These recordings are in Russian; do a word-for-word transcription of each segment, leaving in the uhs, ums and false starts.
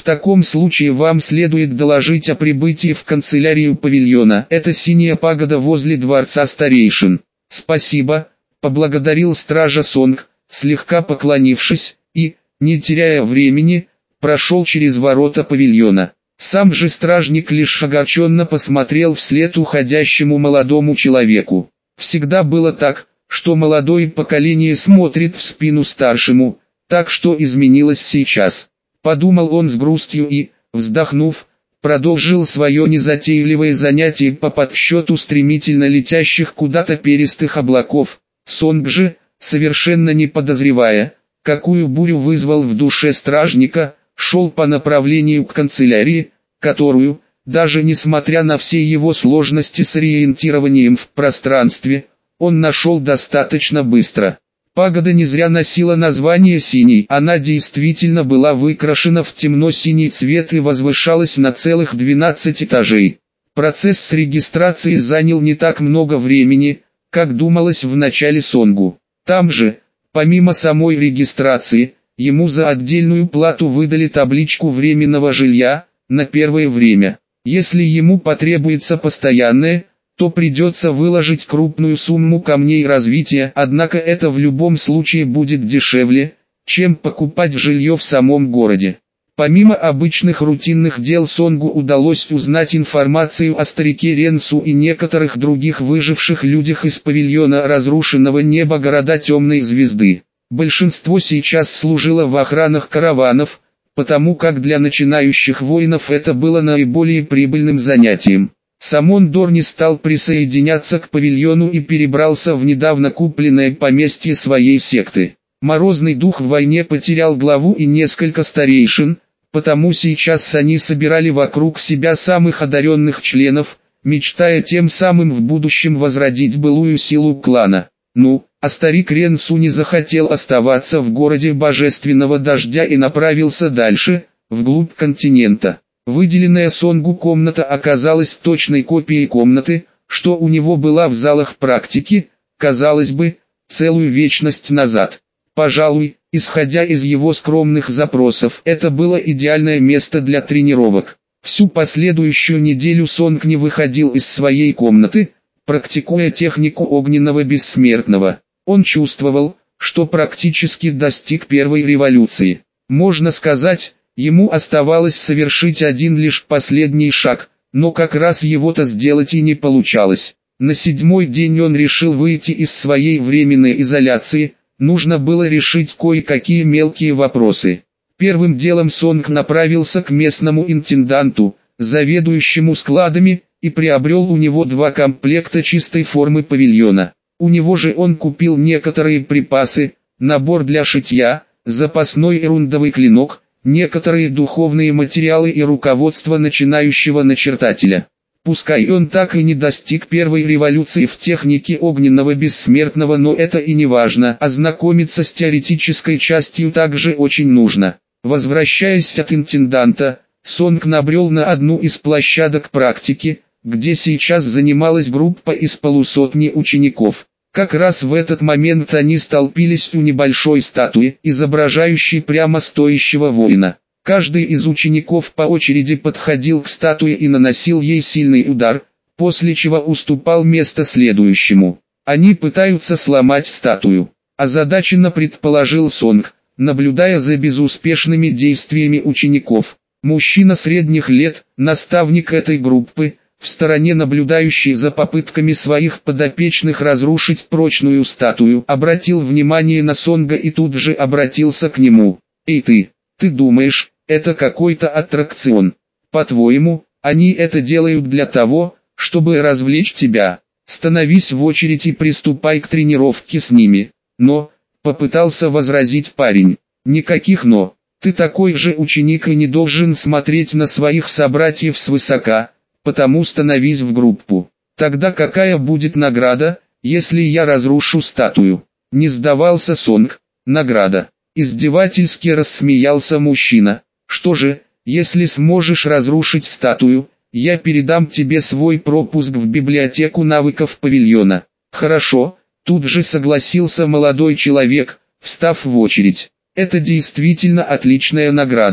таком случае вам следует доложить о прибытии в канцелярию павильона. Это синяя пагода возле дворца старейшин. Спасибо, поблагодарил стража Сонг, слегка поклонившись, и, не теряя времени, прошел через ворота павильона. Сам же стражник лишь огорченно посмотрел вслед уходящему молодому человеку. Всегда было так, что молодое поколение смотрит в спину старшему, так что изменилось сейчас. Подумал он с грустью и, вздохнув, продолжил свое незатейливое занятие по подсчету стремительно летящих куда-то перистых облаков. Сонг же, совершенно не подозревая, какую бурю вызвал в душе стражника, шел по направлению к канцелярии, которую, даже несмотря на все его сложности с ориентированием в пространстве, он нашел достаточно быстро. Пагода не зря носила название «синий», она действительно была выкрашена в темно-синий цвет и возвышалась на целых двенадцать этажей. Процесс с регистрацией занял не так много времени, как думалось в начале Сонгу. Там же, помимо самой регистрации, ему за отдельную плату выдали табличку временного жилья, на первое время. Если ему потребуется постоянное, то придется выложить крупную сумму камней развития, однако это в любом случае будет дешевле, чем покупать жилье в самом городе. Помимо обычных рутинных дел Сонгу удалось узнать информацию о старике Ренсу и некоторых других выживших людях из павильона разрушенного неба города Темной Звезды. Большинство сейчас служило в охранах караванов, потому как для начинающих воинов это было наиболее прибыльным занятием. Самон Дор не стал присоединяться к павильону и перебрался в недавно купленное поместье своей секты. Морозный дух в войне потерял главу и несколько старейшин, потому сейчас они собирали вокруг себя самых одаренных членов, мечтая тем самым в будущем возродить былую силу клана. Ну, а старик Ренсу не захотел оставаться в городе Божественного Дождя и направился дальше, вглубь континента. Выделенная Сонгу комната оказалась точной копией комнаты, что у него была в залах практики, казалось бы, целую вечность назад. Пожалуй, исходя из его скромных запросов, это было идеальное место для тренировок. Всю последующую неделю Сонг не выходил из своей комнаты, практикуя технику огненного бессмертного. Он чувствовал, что практически достиг первой революции. Можно сказать, ему оставалось совершить один лишь последний шаг, но как раз его-то сделать и не получалось. На седьмой день он решил выйти из своей временной изоляции, нужно было решить кое-какие мелкие вопросы. Первым делом Сонг направился к местному интенданту, заведующему складами, и приобрел у него два комплекта чистой формы павильона. У него же он купил некоторые припасы, набор для шитья, запасной эрундовый клинок, некоторые духовные материалы и руководство начинающего начертателя. Пускай он так и не достиг первой революции в технике огненного бессмертного, но это и не важно, ознакомиться с теоретической частью также очень нужно. Возвращаясь от интенданта, Сонг набрел на одну из площадок практики, где сейчас занималась группа из полусотни учеников. Как раз в этот момент они столпились у небольшой статуи, изображающей прямо стоящего воина. Каждый из учеников по очереди подходил к статуе и наносил ей сильный удар, после чего уступал место следующему. Они пытаются сломать статую. Озадаченно предположил Сонг, наблюдая за безуспешными действиями учеников. Мужчина средних лет, наставник этой группы, в стороне наблюдающий за попытками своих подопечных разрушить прочную статую, обратил внимание на Сонга и тут же обратился к нему. «Эй ты, ты думаешь, это какой-то аттракцион? По-твоему, они это делают для того, чтобы развлечь тебя? Становись в очередь и приступай к тренировке с ними». «Но», — попытался возразить парень, — «никаких «но». Ты такой же ученик и не должен смотреть на своих собратьев свысока, потому становись в группу. Тогда какая будет награда, если я разрушу статую?» Не сдавался Сонг. «Награда». Издевательски рассмеялся мужчина. «Что же, если сможешь разрушить статую, я передам тебе свой пропуск в библиотеку навыков павильона». «Хорошо», тут же согласился молодой человек, встав в очередь. «Это действительно отличная награда.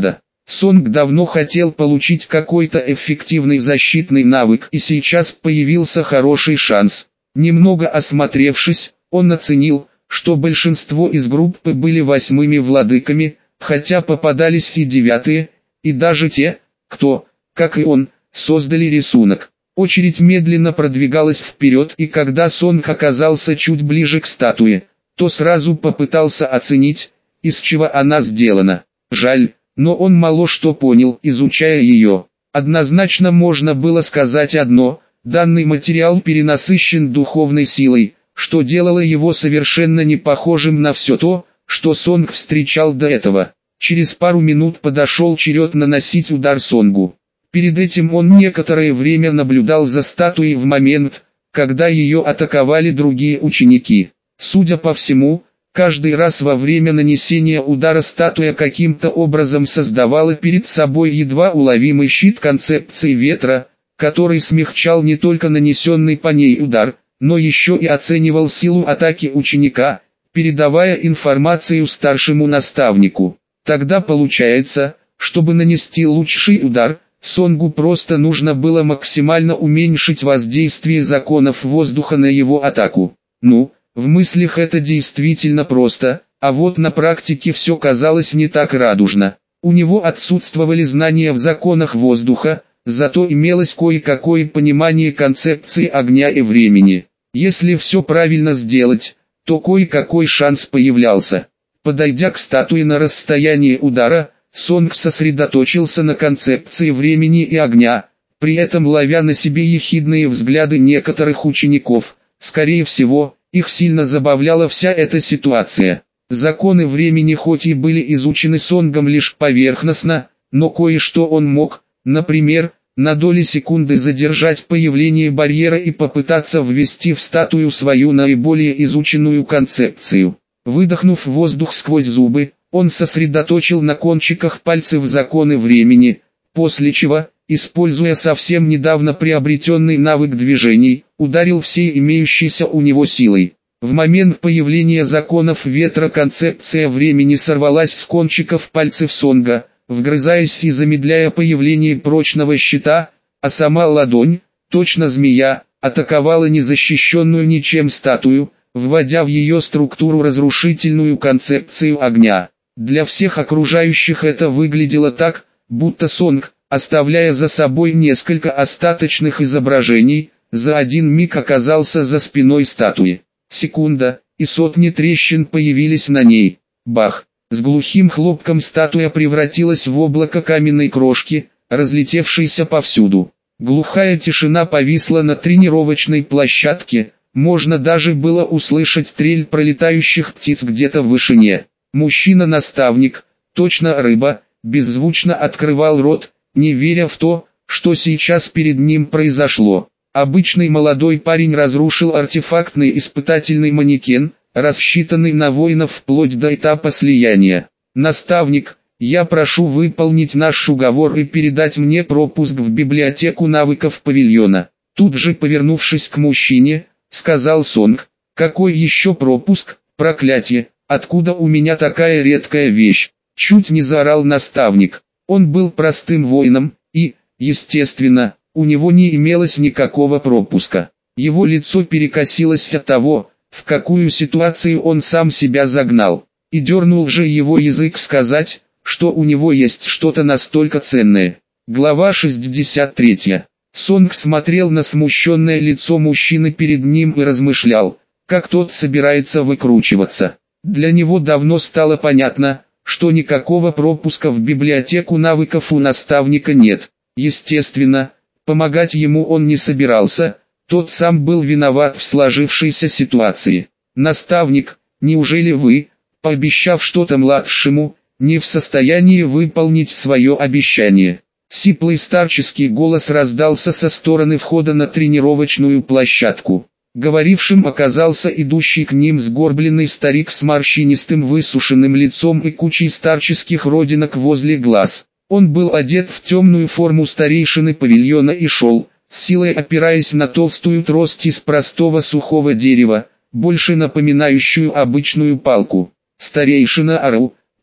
Сонг давно хотел получить какой-то эффективный защитный навык, и сейчас появился хороший шанс. Немного осмотревшись, он оценил, что большинство из группы были восьмыми владыками, хотя попадались и девятые, и даже те, кто, как и он, создали рисунок. Очередь медленно продвигалась вперед, и когда Сонг оказался чуть ближе к статуе, то сразу попытался оценить, из чего она сделана. Жаль, но он мало что понял, изучая ее. Однозначно можно было сказать одно: данный материал перенасыщен духовной силой, что делало его совершенно не похожим на все то, что Сонг встречал до этого. Через пару минут подошел черед наносить удар Сонгу. Перед этим он некоторое время наблюдал за статуей в момент, когда ее атаковали другие ученики. Судя по всему, каждый раз во время нанесения удара статуя каким-то образом создавала перед собой едва уловимый щит концепции ветра, который смягчал не только нанесенный по ней удар, но еще и оценивал силу атаки ученика, передавая информацию старшему наставнику. Тогда получается, чтобы нанести лучший удар, Сонгу просто нужно было максимально уменьшить воздействие законов воздуха на его атаку. Ну, в мыслях это действительно просто, а вот на практике все казалось не так радужно. У него отсутствовали знания в законах воздуха, зато имелось кое-какое понимание концепции огня и времени. Если все правильно сделать, то кое-какой шанс появлялся. Подойдя к статуе на расстоянии удара, Сонг сосредоточился на концепции времени и огня, при этом ловя на себе ехидные взгляды некоторых учеников. Скорее всего, их сильно забавляла вся эта ситуация. Законы времени хоть и были изучены Сонгом лишь поверхностно, но кое-что он мог, например, на доли секунды задержать появление барьера и попытаться ввести в статую свою наиболее изученную концепцию. Выдохнув воздух сквозь зубы, он сосредоточил на кончиках пальцев законы времени, после чего, используя совсем недавно приобретенный навык движений, ударил всей имеющейся у него силой. В момент появления законов ветра концепция времени сорвалась с кончиков пальцев Сонга, вгрызаясь и замедляя появление прочного щита, а сама ладонь, точно змея, атаковала незащищенную ничем статую, вводя в ее структуру разрушительную концепцию огня. Для всех окружающих это выглядело так, будто Сонг, оставляя за собой несколько остаточных изображений, за один миг оказался за спиной статуи. Секунда, и сотни трещин появились на ней. Бах! С глухим хлопком статуя превратилась в облако каменной крошки, разлетевшейся повсюду. Глухая тишина повисла на тренировочной площадке, можно даже было услышать трель пролетающих птиц где-то в вышине. Мужчина-наставник, точно рыба, беззвучно открывал рот, не веря в то, что сейчас перед ним произошло. Обычный молодой парень разрушил артефактный испытательный манекен, рассчитанный на воинов вплоть до этапа слияния. «Наставник, я прошу выполнить наш уговор и передать мне пропуск в библиотеку навыков павильона». Тут же повернувшись к мужчине, сказал Сонг: «Какой еще пропуск, проклятие? Откуда у меня такая редкая вещь?» Чуть не заорал наставник. Он был простым воином, и, естественно, у него не имелось никакого пропуска. Его лицо перекосилось от того, в какую ситуацию он сам себя загнал. И дернул же его язык сказать, что у него есть что-то настолько ценное. Глава шестьдесят третья. Сонг смотрел на смущенное лицо мужчины перед ним и размышлял, как тот собирается выкручиваться. Для него давно стало понятно, что никакого пропуска в библиотеку навыков у наставника нет. Естественно, помогать ему он не собирался, тот сам был виноват в сложившейся ситуации. «Наставник, неужели вы, пообещав что-то младшему, не в состоянии выполнить свое обещание?» Сиплый старческий голос раздался со стороны входа на тренировочную площадку. Говорившим оказался идущий к ним сгорбленный старик с морщинистым высушенным лицом и кучей старческих родинок возле глаз. Он был одет в темную форму старейшины павильона и шел, с силой опираясь на толстую трость из простого сухого дерева, больше напоминающую обычную палку. Старейшина Ару,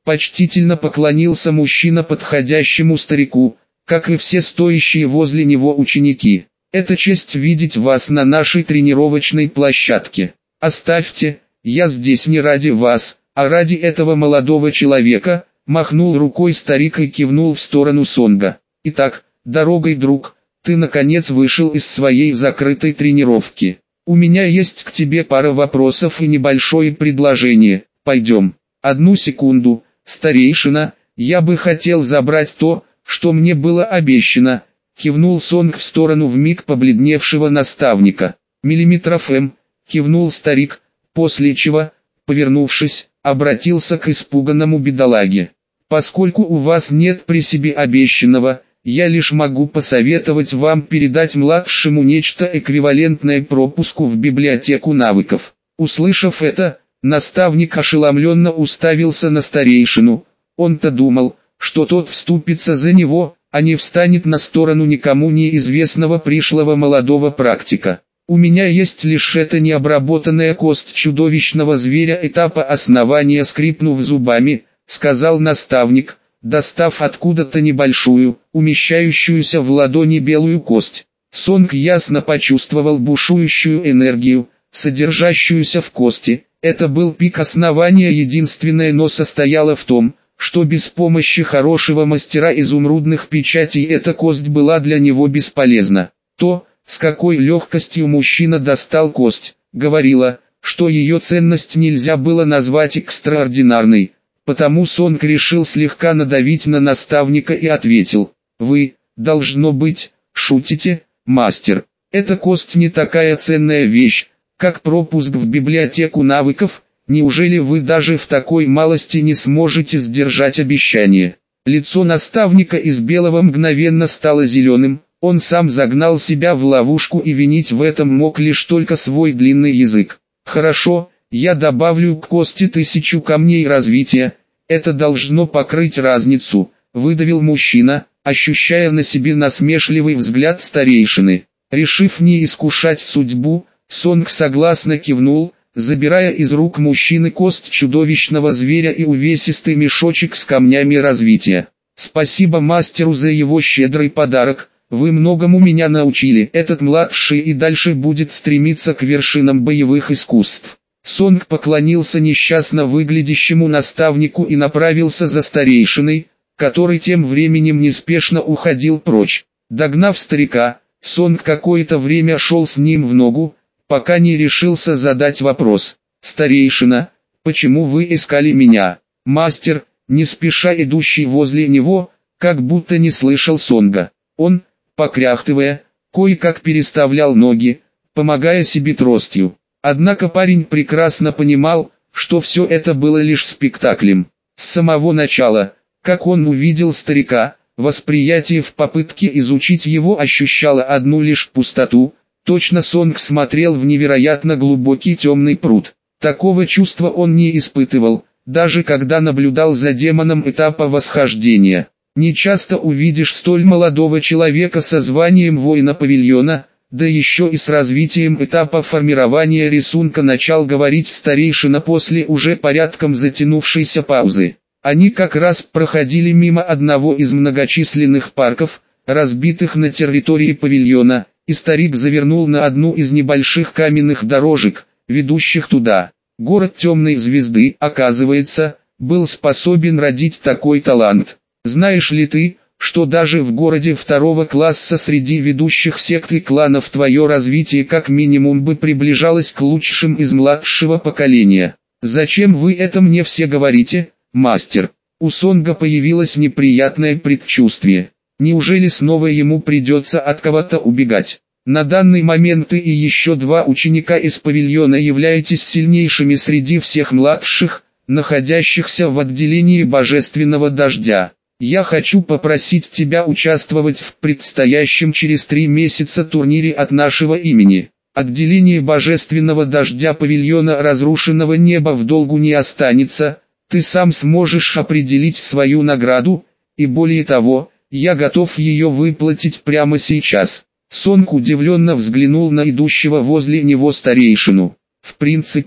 Почтительно поклонился мужчина подходящему старику, как и все стоящие возле него ученики. «Это честь видеть вас на нашей тренировочной площадке. Оставьте, я здесь не ради вас, а ради этого молодого человека», махнул рукой старик и кивнул в сторону Сонга. «Итак, дорогой друг, ты наконец вышел из своей закрытой тренировки. У меня есть к тебе пара вопросов и небольшое предложение. Пойдем». «Одну секунду, старейшина, я бы хотел забрать то, что мне было обещано», кивнул Сонг в сторону вмиг побледневшего наставника. «Миллиметров М», кивнул старик, после чего, повернувшись, обратился к испуганному бедолаге. «Поскольку у вас нет при себе обещанного, я лишь могу посоветовать вам передать младшему нечто эквивалентное пропуску в библиотеку навыков». Услышав это, наставник ошеломленно уставился на старейшину. Он-то думал, что тот вступится за него, а не встанет на сторону никому неизвестного пришлого молодого практика. «У меня есть лишь эта необработанная кость чудовищного зверя этапа основания», скрипнув зубами, сказал наставник, достав откуда-то небольшую, умещающуюся в ладони белую кость. Сонг ясно почувствовал бушующую энергию, содержащуюся в кости. Это был пик основания, единственное но состояло в том, что без помощи хорошего мастера изумрудных печатей эта кость была для него бесполезна. То, с какой легкостью мужчина достал кость, говорило, что ее ценность нельзя было назвать экстраординарной. Потому Сонг решил слегка надавить на наставника и ответил: «Вы, должно быть, шутите, мастер. Эта кость не такая ценная вещь, как пропуск в библиотеку навыков. Неужели вы даже в такой малости не сможете сдержать обещание?» Лицо наставника из белого мгновенно стало зеленым. Он сам загнал себя в ловушку и винить в этом мог лишь только свой длинный язык. «Хорошо, я добавлю к кости тысячу камней развития. Это должно покрыть разницу», — выдавил мужчина, ощущая на себе насмешливый взгляд старейшины. Решив не искушать судьбу, Сонг согласно кивнул, забирая из рук мужчины кость чудовищного зверя и увесистый мешочек с камнями развития. «Спасибо мастеру за его щедрый подарок. Вы многому меня научили. Этот младший и дальше будет стремиться к вершинам боевых искусств». Сонг поклонился несчастно выглядящему наставнику и направился за старейшиной, который тем временем неспешно уходил прочь. Догнав старика, Сонг какое-то время шел с ним в ногу, пока не решился задать вопрос. «Старейшина, почему вы искали меня?» Мастер, не спеша идущий возле него, как будто не слышал Сонга. Он, покряхтывая, кое-как переставлял ноги, помогая себе тростью. Однако парень прекрасно понимал, что все это было лишь спектаклем. С самого начала, как он увидел старика, восприятие в попытке изучить его ощущало одну лишь пустоту. Точно Сонг смотрел в невероятно глубокий темный пруд. Такого чувства он не испытывал, даже когда наблюдал за демоном этапа восхождения. Не часто увидишь столь молодого человека со званием воина павильона, да еще и с развитием этапа формирования рисунка, начал говорить старейшина после уже порядком затянувшейся паузы. Они как раз проходили мимо одного из многочисленных парков, разбитых на территории павильона, и старик завернул на одну из небольших каменных дорожек, ведущих туда. Город Темной Звезды, оказывается, был способен родить такой талант. Знаешь ли ты, что даже в городе второго класса среди ведущих сект и кланов твое развитие как минимум бы приближалось к лучшим из младшего поколения? Зачем вы это мне все говорите, мастер? У Сонга появилось неприятное предчувствие. Неужели снова ему придется от кого-то убегать? На данный момент ты и еще два ученика из павильона являетесь сильнейшими среди всех младших, находящихся в отделении Божественного Дождя. Я хочу попросить тебя участвовать в предстоящем через три месяца турнире от нашего имени. Отделение Божественного Дождя павильона Разрушенного Неба в долгу не останется, ты сам сможешь определить свою награду, и более того, я готов ее выплатить прямо сейчас. Сонг удивленно взглянул на идущего возле него старейшину. В принципе,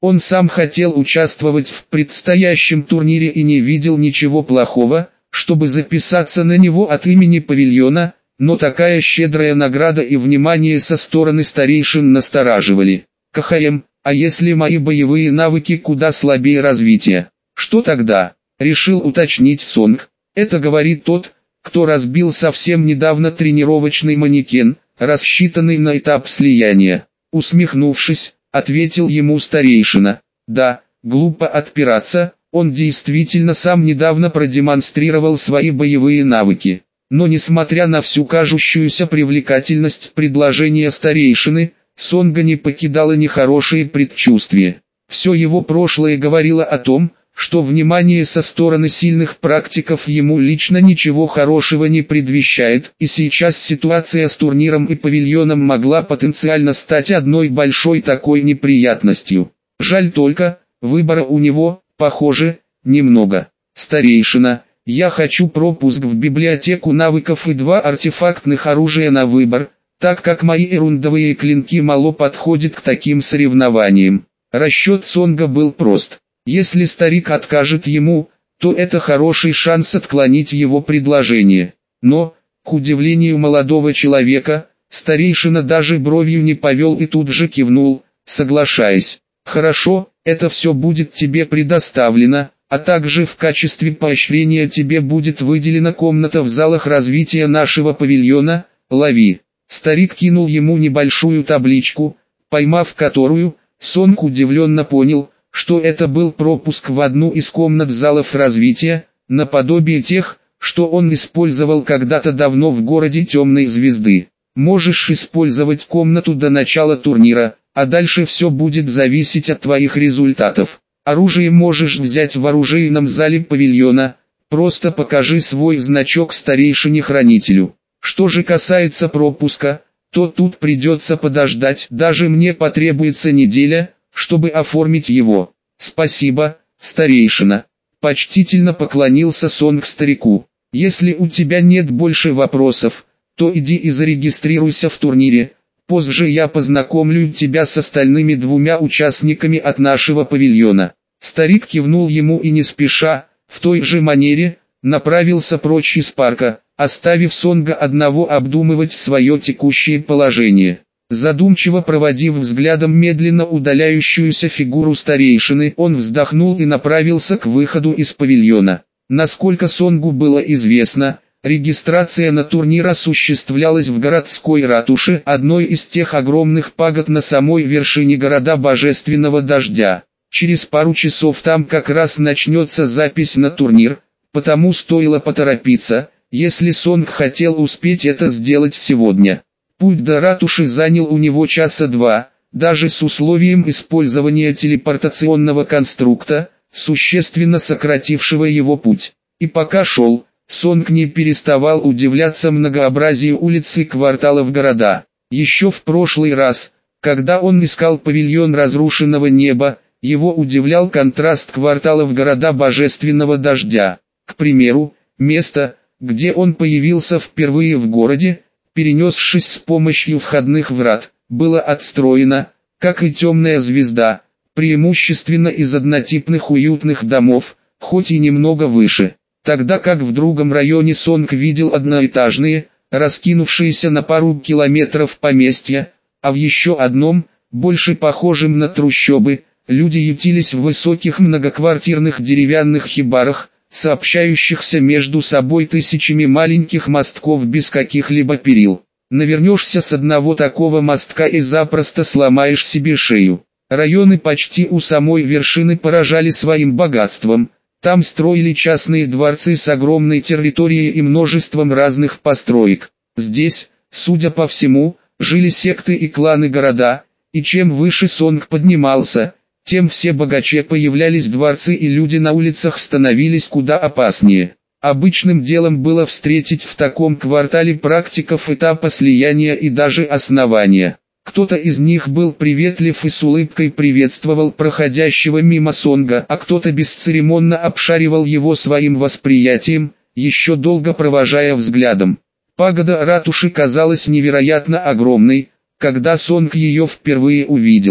Он сам хотел участвовать в предстоящем турнире и не видел ничего плохого, чтобы записаться на него от имени павильона, но такая щедрая награда и внимание со стороны старейшин настораживали. КХМ, а если мои боевые навыки куда слабее развития? Что тогда? Решил уточнить Сонг. Это говорит тот, кто разбил совсем недавно тренировочный манекен, рассчитанный на этап слияния. Усмехнувшись, ответил ему старейшина. Да, глупо отпираться, он действительно сам недавно продемонстрировал свои боевые навыки. Но несмотря на всю кажущуюся привлекательность предложения старейшины, Сонга не покидало нехорошие предчувствия. Все его прошлое говорило о том, что внимание со стороны сильных практиков ему лично ничего хорошего не предвещает, и сейчас ситуация с турниром и павильоном могла потенциально стать одной большой такой неприятностью. Жаль только, выбора у него, похоже, немного. Старейшина, я хочу пропуск в библиотеку навыков и два артефактных оружия на выбор, так как мои эрундовые клинки мало подходят к таким соревнованиям. Расчет Сонга был прост. Если старик откажет ему, то это хороший шанс отклонить его предложение. Но, к удивлению молодого человека, старейшина даже бровью не повел и тут же кивнул, соглашаясь. «Хорошо, это все будет тебе предоставлено, а также в качестве поощрения тебе будет выделена комната в залах развития нашего павильона, лови». Старик кинул ему небольшую табличку, поймав которую, Сонг удивленно понял, что это был пропуск в одну из комнат залов развития, наподобие тех, что он использовал когда-то давно в городе Темной Звезды. Можешь использовать комнату до начала турнира, а дальше все будет зависеть от твоих результатов. Оружие можешь взять в оружейном зале павильона, просто покажи свой значок старейшине-хранителю. Что же касается пропуска, то тут придется подождать, даже мне потребуется неделя, чтобы оформить его. Спасибо, старейшина. Почтительно поклонился Сонг старику. Если у тебя нет больше вопросов, то иди и зарегистрируйся в турнире. Позже я познакомлю тебя с остальными двумя участниками от нашего павильона. Старик кивнул ему и не спеша, в той же манере, направился прочь из парка, оставив Сонга одного обдумывать свое текущее положение. Задумчиво проводив взглядом медленно удаляющуюся фигуру старейшины, он вздохнул и направился к выходу из павильона. Насколько Сонгу было известно, регистрация на турнир осуществлялась в городской ратуше, одной из тех огромных пагод на самой вершине города Божественного Дождя. Через пару часов там как раз начнется запись на турнир, потому стоило поторопиться, если Сонг хотел успеть это сделать сегодня. Путь до ратуши занял у него часа два, даже с условием использования телепортационного конструкта, существенно сократившего его путь. И пока шел, Сонг не переставал удивляться многообразию улиц и кварталов города. Еще в прошлый раз, когда он искал павильон разрушенного неба, его удивлял контраст кварталов города Божественного Дождя. К примеру, место, где он появился впервые в городе, перенесшись с помощью входных врат, было отстроено, как и Темная Звезда, преимущественно из однотипных уютных домов, хоть и немного выше. Тогда как в другом районе Сонг видел одноэтажные, раскинувшиеся на пару километров поместья, а в еще одном, больше похожем на трущобы, люди ютились в высоких многоквартирных деревянных хибарах, сообщающихся между собой тысячами маленьких мостков без каких-либо перил. Навернешься с одного такого мостка и запросто сломаешь себе шею. Районы почти у самой вершины поражали своим богатством. Там строили частные дворцы с огромной территорией и множеством разных построек. Здесь, судя по всему, жили секты и кланы города, и чем выше Сонг поднимался, тем все богаче появлялись дворцы и люди на улицах становились куда опаснее. Обычным делом было встретить в таком квартале практиков этапа слияния и даже основания. Кто-то из них был приветлив и с улыбкой приветствовал проходящего мимо Сонга, а кто-то бесцеремонно обшаривал его своим восприятием, еще долго провожая взглядом. Пагода ратуши казалась невероятно огромной, когда Сонг ее впервые увидел.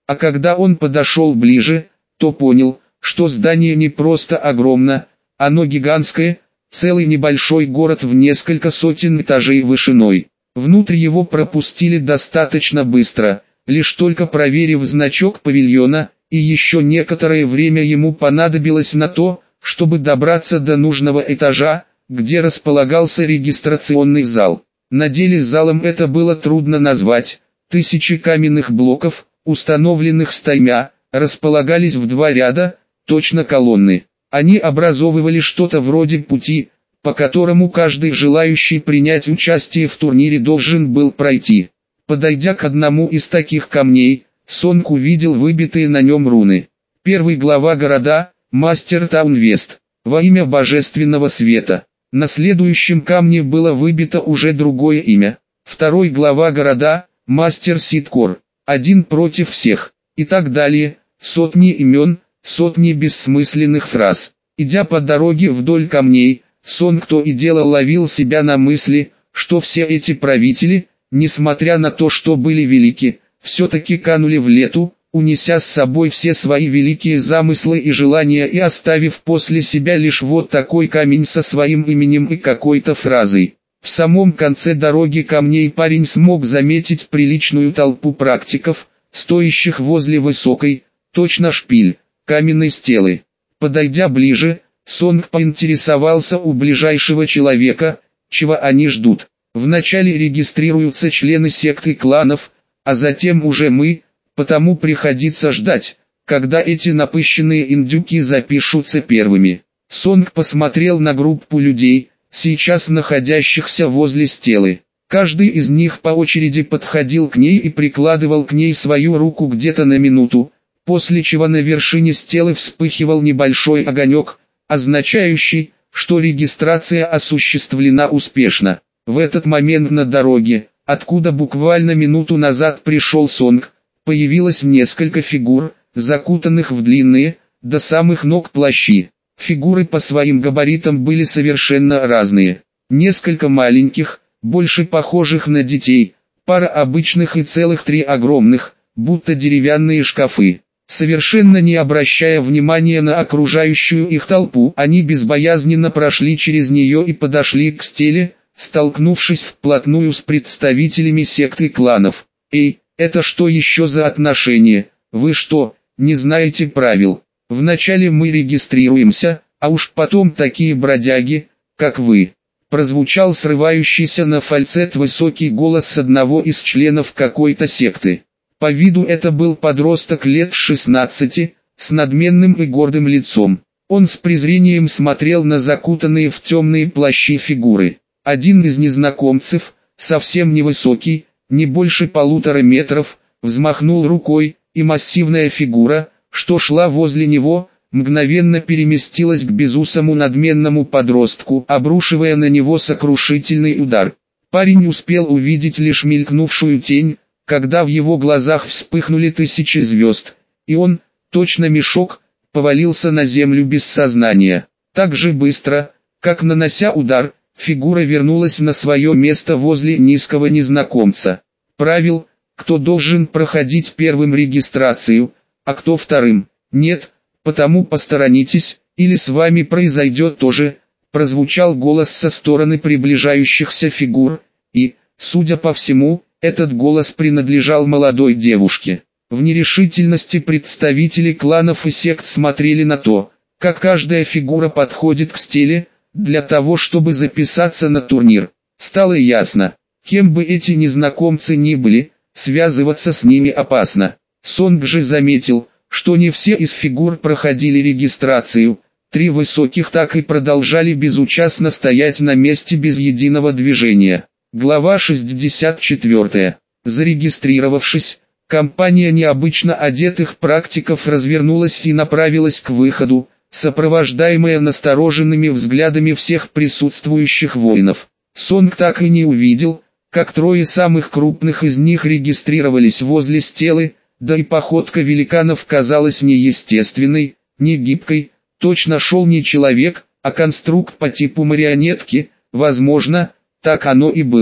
А когда он подошел ближе, то понял, что здание не просто огромно, оно гигантское, целый небольшой город в несколько сотен этажей вышиной. Внутрь его пропустили достаточно быстро, лишь только проверив значок павильона, и еще некоторое время ему понадобилось на то, чтобы добраться до нужного этажа, где располагался регистрационный зал. На деле залом это было трудно назвать. Тысячи каменных блоков, установленных стаймя, располагались в два ряда, точно колонны. Они образовывали что-то вроде пути, по которому каждый желающий принять участие в турнире должен был пройти. Подойдя к одному из таких камней, Сонг увидел выбитые на нем руны. Первый глава города, мастер Таунвест, во имя божественного света. На следующем камне было выбито уже другое имя. Второй глава города, мастер Сидкор, один против всех. И так далее, сотни имен, сотни бессмысленных фраз. Идя по дороге вдоль камней, Сонг то и дело ловил себя на мысли, что все эти правители, несмотря на то, что были велики, все-таки канули в лету, унеся с собой все свои великие замыслы и желания и оставив после себя лишь вот такой камень со своим именем и какой-то фразой. В самом конце дороги камней парень смог заметить приличную толпу практиков, стоящих возле высокой, точно шпиль, каменной стелы. Подойдя ближе, Сонг поинтересовался у ближайшего человека, чего они ждут. Вначале регистрируются члены секты кланов, а затем уже мы, потому приходится ждать, когда эти напыщенные индюки запишутся первыми. Сонг посмотрел на группу людей, сейчас находящихся возле стелы. Каждый из них по очереди подходил к ней и прикладывал к ней свою руку где-то на минуту, после чего на вершине стелы вспыхивал небольшой огонек, означающий, что регистрация осуществлена успешно. В этот момент на дороге, откуда буквально минуту назад пришел Сонг, появилось несколько фигур, закутанных в длинные, до самых ног плащи. Фигуры по своим габаритам были совершенно разные. Несколько маленьких, больше похожих на детей, пара обычных и целых три огромных, будто деревянные шкафы. Совершенно не обращая внимания на окружающую их толпу, они безбоязненно прошли через нее и подошли к стеле, столкнувшись вплотную с представителями секты кланов. «Эй, это что еще за отношения? Вы что, не знаете правил? Вначале мы регистрируемся, а уж потом такие бродяги, как вы». Прозвучал срывающийся на фальцет высокий голос одного из членов какой-то секты. По виду это был подросток лет шестнадцати, с надменным и гордым лицом. Он с презрением смотрел на закутанные в темные плащи фигуры. Один из незнакомцев, совсем невысокий, не больше полутора метров, взмахнул рукой, и массивная фигура, что шла возле него, мгновенно переместилась к безусому надменному подростку, обрушивая на него сокрушительный удар. Парень успел увидеть лишь мелькнувшую тень, когда в его глазах вспыхнули тысячи звезд, и он, точно мешок, повалился на землю без сознания. Так же быстро, как нанося удар, фигура вернулась на свое место возле низкого незнакомца. Правил, кто должен проходить первым регистрацию, а кто вторым, нет, потому посторонитесь, или с вами произойдет то же, прозвучал голос со стороны приближающихся фигур, и, судя по всему, этот голос принадлежал молодой девушке. В нерешительности представители кланов и сект смотрели на то, как каждая фигура подходит к стеле, для того чтобы записаться на турнир. Стало ясно, кем бы эти незнакомцы ни были, связываться с ними опасно. Сонг же заметил, что не все из фигур проходили регистрацию, три высоких так и продолжали безучастно стоять на месте без единого движения. Глава шестьдесят четыре. Зарегистрировавшись, компания необычно одетых практиков развернулась и направилась к выходу, сопровождаемая настороженными взглядами всех присутствующих воинов. Сонг так и не увидел, как трое самых крупных из них регистрировались возле стелы, да и походка великанов казалась неестественной, не гибкой, точно шел не человек, а конструкт по типу марионетки, возможно, так оно и было.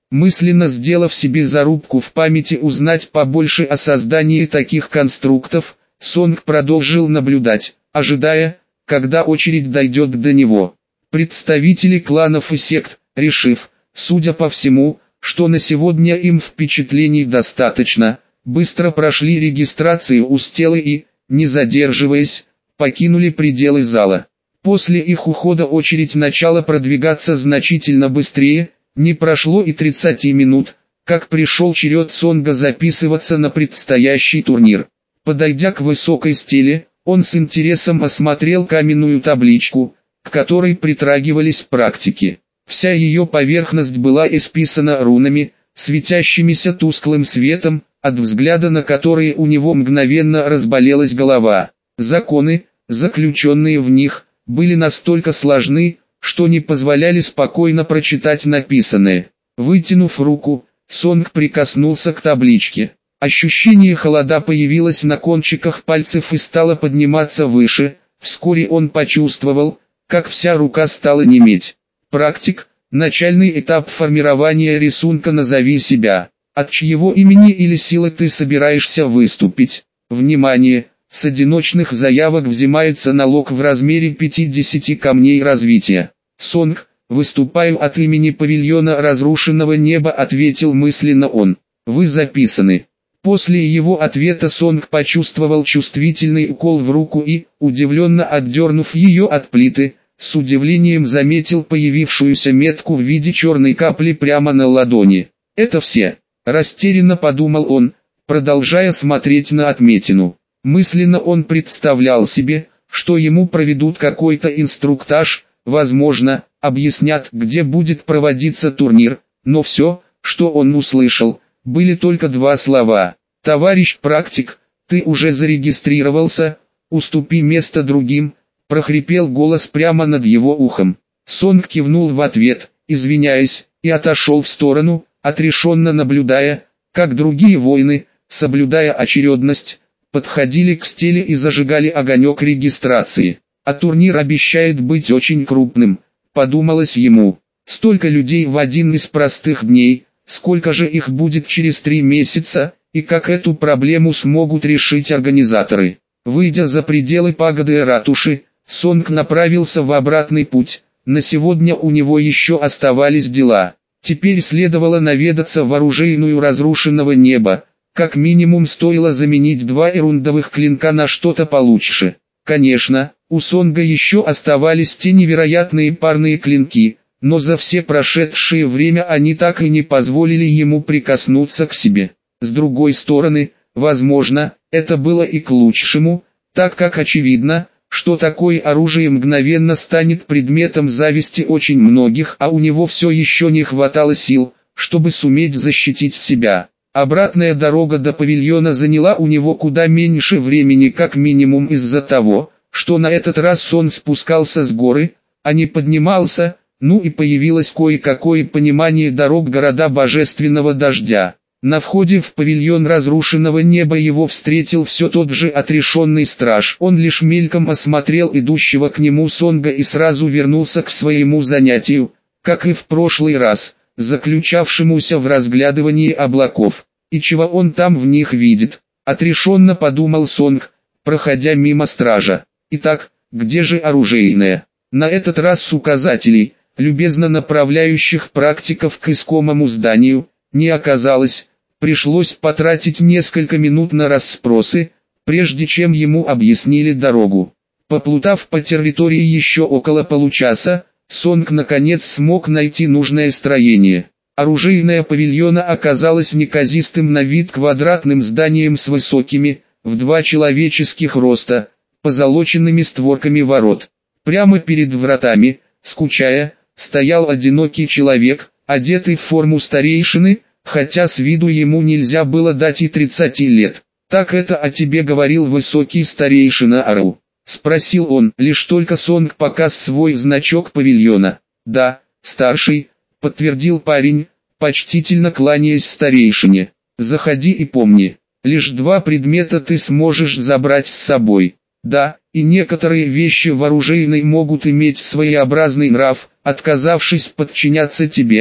Мысленно сделав себе зарубку в памяти узнать побольше о создании таких конструктов, Сонг продолжил наблюдать, ожидая, когда очередь дойдет до него. Представители кланов и сект, решив, судя по всему, что на сегодня им впечатлений достаточно, быстро прошли регистрацию у стелы и, не задерживаясь, покинули пределы зала. После их ухода очередь начала продвигаться значительно быстрее, не прошло и тридцати минут, как пришел черед Сонга записываться на предстоящий турнир. Подойдя к высокой стеле, он с интересом осмотрел каменную табличку, к которой притрагивались практики. Вся ее поверхность была исписана рунами, светящимися тусклым светом, от взгляда на которые у него мгновенно разболелась голова. Законы, заключенные в них, были настолько сложны, что не позволяли спокойно прочитать написанное. Вытянув руку, Сонг прикоснулся к табличке. Ощущение холода появилось на кончиках пальцев и стало подниматься выше. Вскоре он почувствовал, как вся рука стала неметь. Практик, начальный этап формирования рисунка. Назови себя. От чьего имени или силы ты собираешься выступить? Внимание! С одиночных заявок взимается налог в размере пятидесяти камней развития. Сонг, выступаю от имени павильона разрушенного неба, ответил мысленно он. Вы записаны. После его ответа Сонг почувствовал чувствительный укол в руку и, удивленно отдернув ее от плиты, с удивлением заметил появившуюся метку в виде черной капли прямо на ладони. Это все. Растерянно подумал он, продолжая смотреть на отметину. Мысленно он представлял себе, что ему проведут какой-то инструктаж, возможно, объяснят, где будет проводиться турнир, но все, что он услышал, были только два слова. «Товарищ практик, ты уже зарегистрировался, уступи место другим», прохрипел голос прямо над его ухом. Сонг кивнул в ответ, извиняясь, и отошел в сторону, отрешенно наблюдая, как другие воины, соблюдая очередность, подходили к стеле и зажигали огонек регистрации. А турнир обещает быть очень крупным, подумалось ему. Столько людей в один из простых дней, сколько же их будет через три месяца, и как эту проблему смогут решить организаторы. Выйдя за пределы пагоды и ратуши, Сонг направился в обратный путь. На сегодня у него еще оставались дела. Теперь следовало наведаться в оружейную разрушенного неба. Как минимум стоило заменить два эрундовых клинка на что-то получше. Конечно, у Сонга еще оставались те невероятные парные клинки, но за все прошедшее время они так и не позволили ему прикоснуться к себе. С другой стороны, возможно, это было и к лучшему, так как очевидно, что такое оружие мгновенно станет предметом зависти очень многих, а у него все еще не хватало сил, чтобы суметь защитить себя. Обратная дорога до павильона заняла у него куда меньше времени, как минимум из-за того, что на этот раз он спускался с горы, а не поднимался, ну и появилось кое-какое понимание дорог города Божественного Дождя. На входе в павильон разрушенного неба его встретил все тот же отрешенный страж. Он лишь мельком осмотрел идущего к нему Сонга и сразу вернулся к своему занятию, как и в прошлый раз, заключавшемуся в разглядывании облаков. И чего он там в них видит? Отрешенно подумал Сонг, проходя мимо стража. Итак, где же оружейная? На этот раз с указателей, любезно направляющих практиков к искомому зданию, не оказалось. Пришлось потратить несколько минут на расспросы, прежде чем ему объяснили дорогу. Поплутав по территории еще около получаса, Сонг наконец смог найти нужное строение. Оружейное павильона оказалось неказистым на вид квадратным зданием с высокими, в два человеческих роста, позолоченными створками ворот. Прямо перед вратами, скучая, стоял одинокий человек, одетый в форму старейшины, хотя с виду ему нельзя было дать и тридцати лет. «Так это о тебе говорил высокий старейшина Ару?» — спросил он, лишь только Сонг показ свой значок павильона. «Да, старший», — подтвердил парень, почтительно кланяясь старейшине. «Заходи и помни, лишь два предмета ты сможешь забрать с собой. Да, и некоторые вещи в оружейной могут иметь своеобразный нрав, отказавшись подчиняться тебе.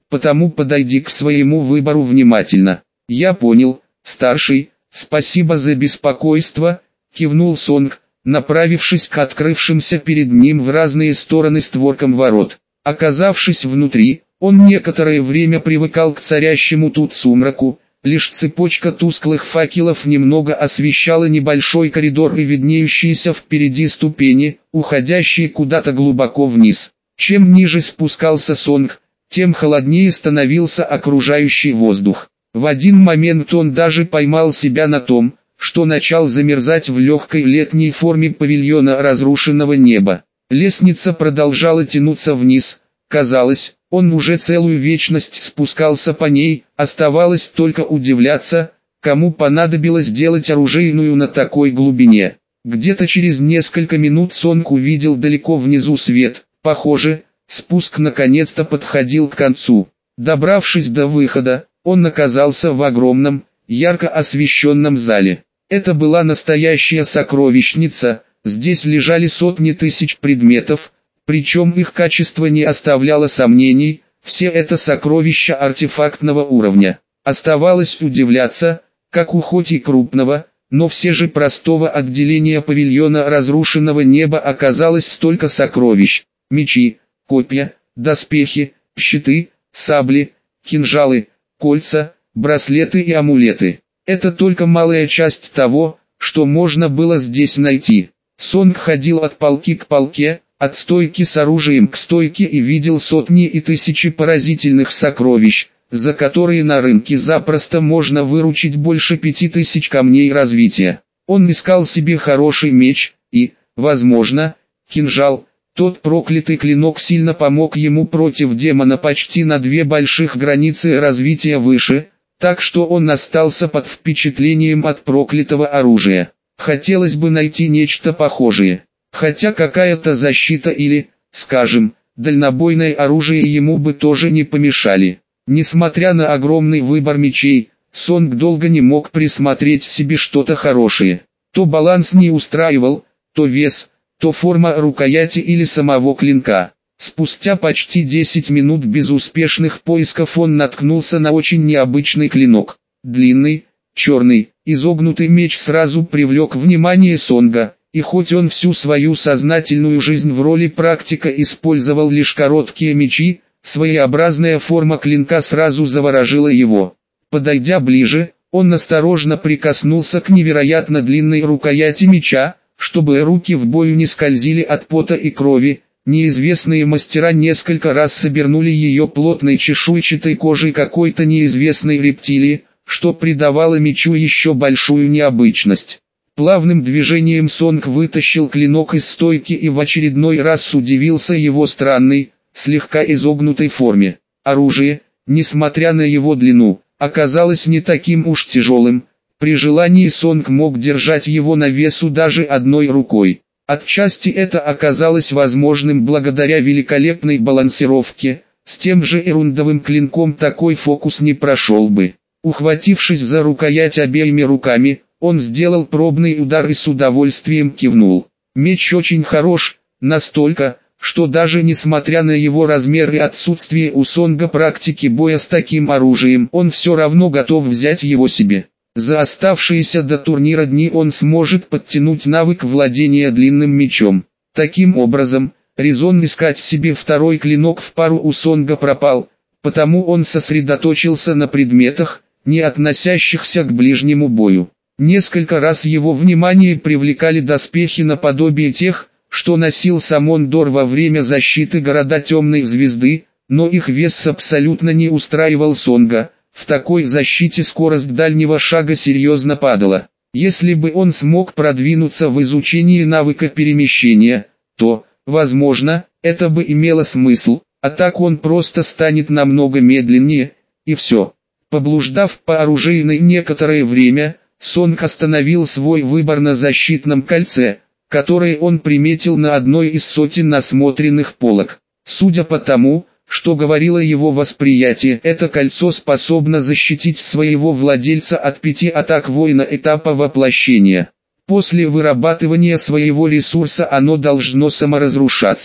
потому подойди к своему выбору внимательно. Я понял, старший, спасибо за беспокойство, кивнул Сонг, направившись к открывшимся перед ним в разные стороны створкам ворот. Оказавшись внутри, он некоторое время привыкал к царящему тут сумраку, лишь цепочка тусклых факелов немного освещала небольшой коридор и виднеющиеся впереди ступени, уходящие куда-то глубоко вниз. Чем ниже спускался Сонг, тем холоднее становился окружающий воздух. В один момент он даже поймал себя на том, что начал замерзать в легкой летней форме павильона разрушенного неба. Лестница продолжала тянуться вниз, казалось, он уже целую вечность спускался по ней, оставалось только удивляться, кому понадобилось делать оружейную на такой глубине. Где-то через несколько минут Сонг увидел далеко внизу свет, похоже, спуск наконец-то подходил к концу. Добравшись до выхода, он оказался в огромном, ярко освещенном зале. Это была настоящая сокровищница, здесь лежали сотни тысяч предметов, причем их качество не оставляло сомнений, все это сокровища артефактного уровня. Оставалось удивляться, как у хоть и крупного, но все же простого отделения павильона разрушенного неба оказалось столько сокровищ. Мечи, копья, доспехи, щиты, сабли, кинжалы, кольца, браслеты и амулеты. Это только малая часть того, что можно было здесь найти. Сонг ходил от полки к полке, от стойки с оружием к стойке и видел сотни и тысячи поразительных сокровищ, за которые на рынке запросто можно выручить больше пяти тысяч камней развития. Он искал себе хороший меч и, возможно, кинжал. Тот проклятый клинок сильно помог ему против демона почти на две больших границы развития выше, так что он остался под впечатлением от проклятого оружия. Хотелось бы найти нечто похожее. Хотя какая-то защита или, скажем, дальнобойное оружие ему бы тоже не помешали. Несмотря на огромный выбор мечей, Сонг долго не мог присмотреть себе что-то хорошее. То баланс не устраивал, то вес, то форма рукояти или самого клинка. Спустя почти десять минут безуспешных поисков он наткнулся на очень необычный клинок. Длинный, черный, изогнутый меч сразу привлек внимание Сонга, и хоть он всю свою сознательную жизнь в роли практика использовал лишь короткие мечи, своеобразная форма клинка сразу заворожила его. Подойдя ближе, он осторожно прикоснулся к невероятно длинной рукояти меча, чтобы руки в бою не скользили от пота и крови. Неизвестные мастера несколько раз собернули ее плотной чешуйчатой кожей какой-то неизвестной рептилии, что придавало мечу еще большую необычность. Плавным движением Сонг вытащил клинок из стойки и в очередной раз удивился его странной, слегка изогнутой форме. Оружие, несмотря на его длину, оказалось не таким уж тяжелым. При желании Сонг мог держать его на весу даже одной рукой. Отчасти это оказалось возможным благодаря великолепной балансировке, с тем же эрундовым клинком такой фокус не прошел бы. Ухватившись за рукоять обеими руками, он сделал пробный удар и с удовольствием кивнул. Меч очень хорош, настолько, что даже несмотря на его размер и отсутствие у Сонга практики боя с таким оружием, он все равно готов взять его себе. За оставшиеся до турнира дни он сможет подтянуть навык владения длинным мечом. Таким образом, резон искать себе второй клинок в пару у Сонга пропал, потому он сосредоточился на предметах, не относящихся к ближнему бою. Несколько раз его внимание привлекали доспехи наподобие тех, что носил Самон Дор во время защиты города Темной Звезды, но их вес абсолютно не устраивал Сонга. В такой защите скорость дальнего шага серьезно падала. Если бы он смог продвинуться в изучении навыка перемещения, то, возможно, это бы имело смысл, а так он просто станет намного медленнее, и все. Поблуждав по оружейной некоторое время, Сонг остановил свой выбор на защитном кольце, которое он приметил на одной из сотен насмотренных полок. Судя по тому, что говорило его восприятие, это кольцо способно защитить своего владельца от пяти атак воина этапа воплощения. После вырабатывания своего ресурса оно должно саморазрушаться.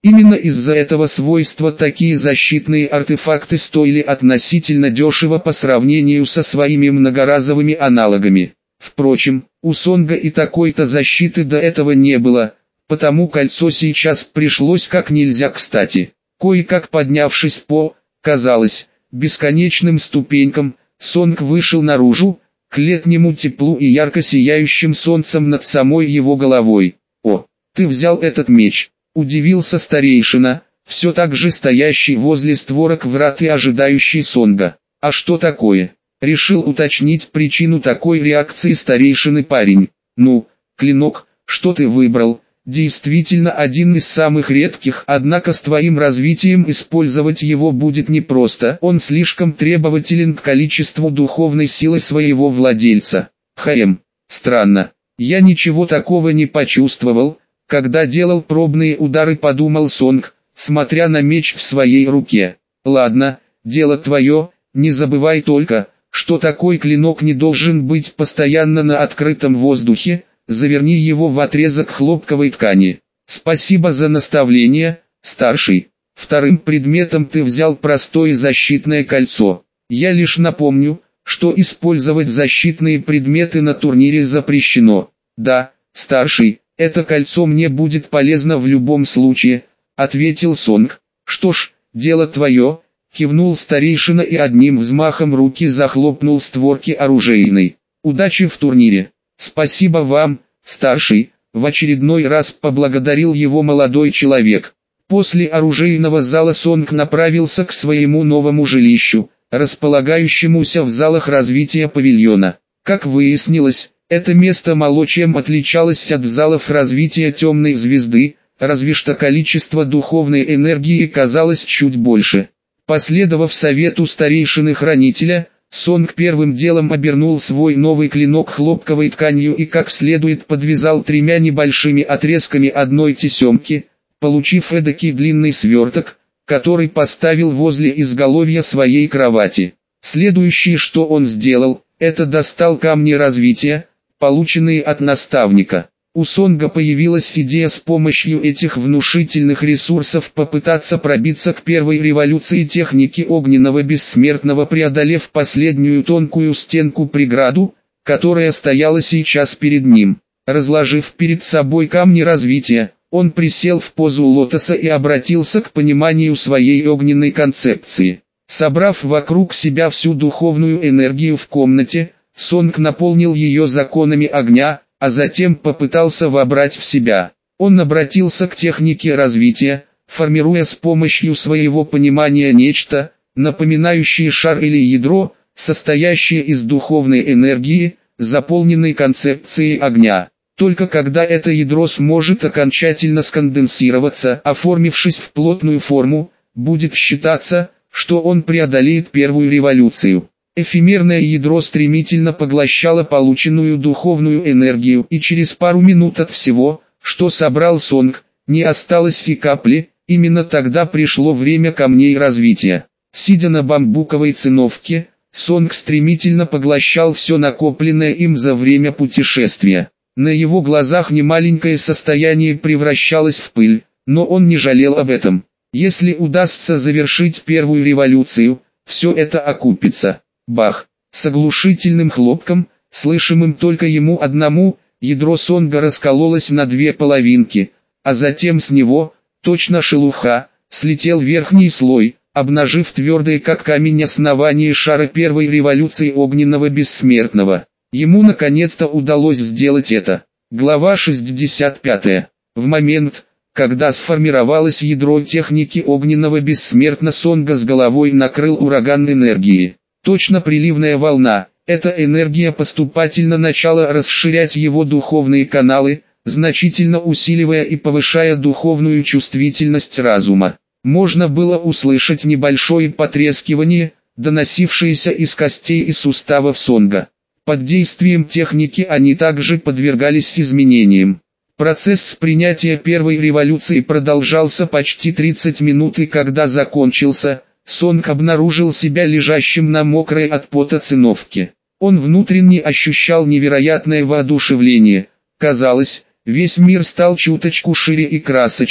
Именно из-за этого свойства такие защитные артефакты стоили относительно дешево по сравнению со своими многоразовыми аналогами. Впрочем, у Сонга и такой-то защиты до этого не было, потому кольцо сейчас пришлось как нельзя кстати. Кое-как поднявшись по, казалось, бесконечным ступенькам, Сонг вышел наружу, к летнему теплу и ярко сияющим солнцем над самой его головой. «О, ты взял этот меч!» — удивился старейшина, все так же стоящий возле створок врат и ожидающий Сонга. «А что такое?» — решил уточнить причину такой реакции старейшины парень. «Ну, клинок, что ты выбрал, действительно один из самых редких, однако с твоим развитием использовать его будет непросто, он слишком требователен к количеству духовной силы своего владельца». «Хм, странно, я ничего такого не почувствовал, когда делал пробные удары», — подумал Сонг, смотря на меч в своей руке. «Ладно, дело твое, не забывай только, что такой клинок не должен быть постоянно на открытом воздухе, заверни его в отрезок хлопковой ткани». «Спасибо за наставление, старший. Вторым предметом ты взял простое защитное кольцо. Я лишь напомню, что использовать защитные предметы на турнире запрещено». «Да, старший, это кольцо мне будет полезно в любом случае», — ответил Сонг. «Что ж, дело твое», — кивнул старейшина и одним взмахом руки захлопнул створки оружейной. «Удачи в турнире». «Спасибо вам, старший», — в очередной раз поблагодарил его молодой человек. После оружейного зала Сонг направился к своему новому жилищу, располагающемуся в залах развития павильона. Как выяснилось, это место мало чем отличалось от залов развития темной звезды, разве что количество духовной энергии казалось чуть больше. Последовав совету старейшины-хранителя, Сонг первым делом обернул свой новый клинок хлопковой тканью и как следует подвязал тремя небольшими отрезками одной тесемки, получив эдакий длинный сверток, который поставил возле изголовья своей кровати. Следующее, что он сделал, это достал камни развития, полученные от наставника. У Сонга появилась идея с помощью этих внушительных ресурсов попытаться пробиться к первой революции техники огненного бессмертного, преодолев последнюю тонкую стенку-преграду, которая стояла сейчас перед ним. Разложив перед собой камни развития, он присел в позу лотоса и обратился к пониманию своей огненной концепции. Собрав вокруг себя всю духовную энергию в комнате, Сонг наполнил ее законами огня, а затем попытался вобрать в себя. Он обратился к технике развития, формируя с помощью своего понимания нечто, напоминающее шар или ядро, состоящее из духовной энергии, заполненной концепцией огня. Только когда это ядро сможет окончательно сконденсироваться, оформившись в плотную форму, будет считаться, что он преодолеет первую революцию. Эфемерное ядро стремительно поглощало полученную духовную энергию, и через пару минут от всего, что собрал Сонг, не осталось и капли. Именно тогда пришло время камней развития. Сидя на бамбуковой циновке, Сонг стремительно поглощал все накопленное им за время путешествия. На его глазах немаленькое состояние превращалось в пыль, но он не жалел об этом. Если удастся завершить первую революцию, все это окупится. Бах! С оглушительным хлопком, слышимым только ему одному, ядро Сонга раскололось на две половинки, а затем с него, точно шелуха, слетел верхний слой, обнажив твердое как камень основание шара первой революции огненного бессмертного. Ему наконец-то удалось сделать это. Глава шестьдесят пятая. В момент, когда сформировалось ядро техники огненного бессмертно, Сонга с головой накрыл ураган энергии. Точно приливная волна, эта энергия поступательно начала расширять его духовные каналы, значительно усиливая и повышая духовную чувствительность разума. Можно было услышать небольшое потрескивание, доносившееся из костей и суставов Сонга. Под действием техники они также подвергались изменениям. Процесс принятия первой революции продолжался почти тридцать минут, и когда закончился, Сонг обнаружил себя лежащим на мокрой от пота циновке. Он внутренне ощущал невероятное воодушевление. Казалось, весь мир стал чуточку шире и красочнее,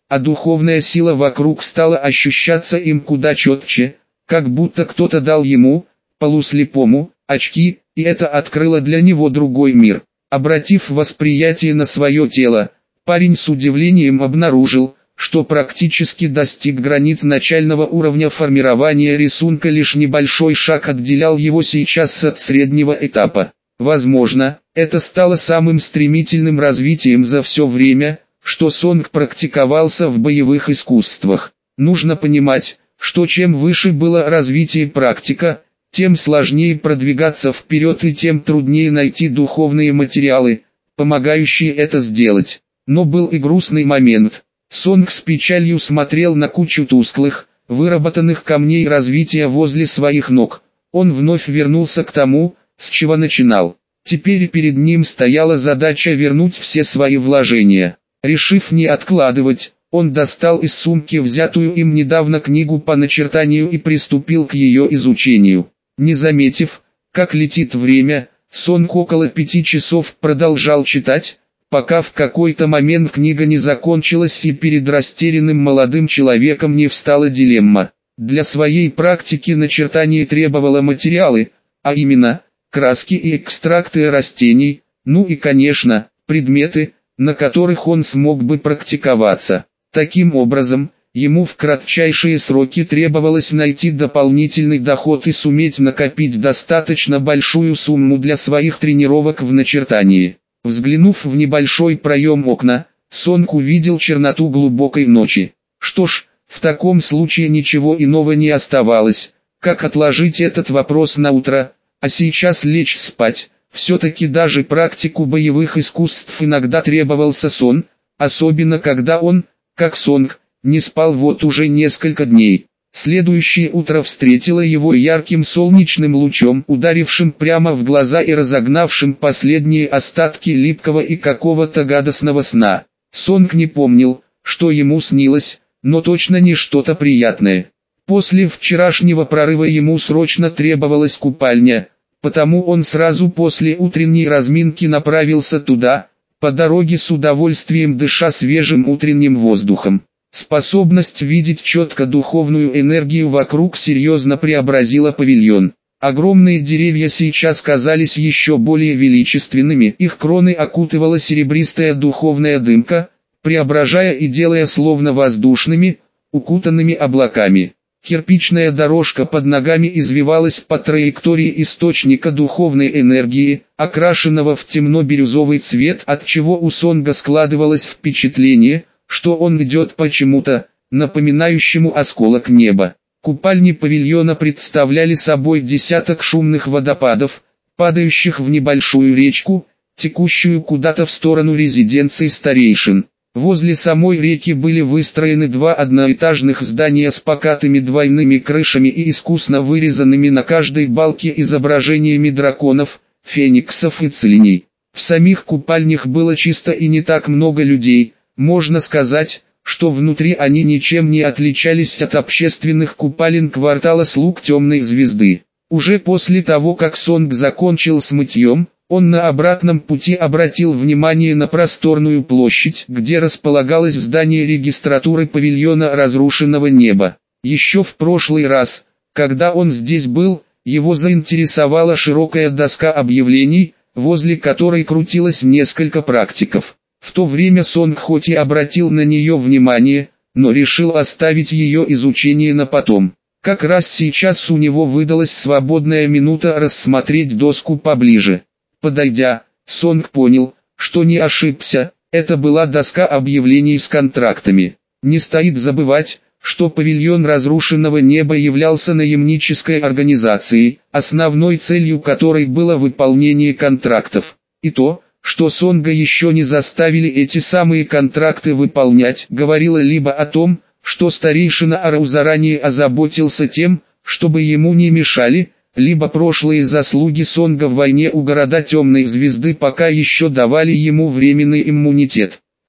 а духовная сила вокруг стала ощущаться им куда четче, как будто кто-то дал ему, полуслепому, очки, и это открыло для него другой мир. Обратив восприятие на свое тело, парень с удивлением обнаружил, что практически достиг границ начального уровня формирования рисунка, лишь небольшой шаг отделял его сейчас от среднего этапа. Возможно, это стало самым стремительным развитием за все время, что Сонг практиковался в боевых искусствах. Нужно понимать, что чем выше было развитие практика, тем сложнее продвигаться вперед и тем труднее найти духовные материалы, помогающие это сделать. Но был и грустный момент. Сонг с печалью смотрел на кучу тусклых, выработанных камней развития возле своих ног. Он вновь вернулся к тому, с чего начинал. Теперь перед ним стояла задача вернуть все свои вложения. Решив не откладывать, он достал из сумки взятую им недавно книгу по начертанию и приступил к ее изучению. Не заметив, как летит время, Сонг около пяти часов продолжал читать, пока в какой-то момент книга не закончилась и перед растерянным молодым человеком не встала дилемма. Для своей практики начертание требовало материалы, а именно, краски и экстракты растений, ну и конечно, предметы, на которых он смог бы практиковаться. Таким образом, ему в кратчайшие сроки требовалось найти дополнительный доход и суметь накопить достаточно большую сумму для своих тренировок в начертании. Взглянув в небольшой проем окна, Сонг увидел черноту глубокой ночи. Что ж, в таком случае ничего иного не оставалось, как отложить этот вопрос на утро, а сейчас лечь спать. Все-таки даже практику боевых искусств иногда требовался сон, особенно когда он, как Сонг, не спал вот уже несколько дней. Следующее утро встретило его ярким солнечным лучом, ударившим прямо в глаза и разогнавшим последние остатки липкого и какого-то гадостного сна. Сонг не помнил, что ему снилось, но точно не что-то приятное. После вчерашнего прорыва ему срочно требовалась купальня, потому он сразу после утренней разминки направился туда, по дороге с удовольствием дыша свежим утренним воздухом. Способность видеть четко духовную энергию вокруг серьезно преобразила павильон. Огромные деревья сейчас казались еще более величественными, их кроны окутывала серебристая духовная дымка, преображая и делая словно воздушными, укутанными облаками. Кирпичная дорожка под ногами извивалась по траектории источника духовной энергии, окрашенного в темно-бирюзовый цвет, отчего у Сонга складывалось впечатление, что он идет по чему-то, напоминающему осколок неба. Купальни павильона представляли собой десяток шумных водопадов, падающих в небольшую речку, текущую куда-то в сторону резиденции старейшин. Возле самой реки были выстроены два одноэтажных здания с покатыми двойными крышами и искусно вырезанными на каждой балке изображениями драконов, фениксов и целиней. В самих купальнях было чисто и не так много людей. Можно сказать, что внутри они ничем не отличались от общественных купалин квартала слуг Темной Звезды. Уже после того, как Сонг закончил с мытьем, он на обратном пути обратил внимание на просторную площадь, где располагалось здание регистратуры павильона разрушенного неба. Еще в прошлый раз, когда он здесь был, его заинтересовала широкая доска объявлений, возле которой крутилось несколько практиков. В то время Сонг хоть и обратил на нее внимание, но решил оставить ее изучение на потом. Как раз сейчас у него выдалась свободная минута рассмотреть доску поближе. Подойдя, Сонг понял, что не ошибся, это была доска объявлений с контрактами. Не стоит забывать, что павильон разрушенного неба являлся наемнической организацией, основной целью которой было выполнение контрактов. И то, что Сонга еще не заставили эти самые контракты выполнять, говорило либо о том, что старейшина Арау заранее озаботился тем, чтобы ему не мешали, либо прошлые заслуги Сонга в войне у города Темной Звезды пока еще давали ему временный иммунитет.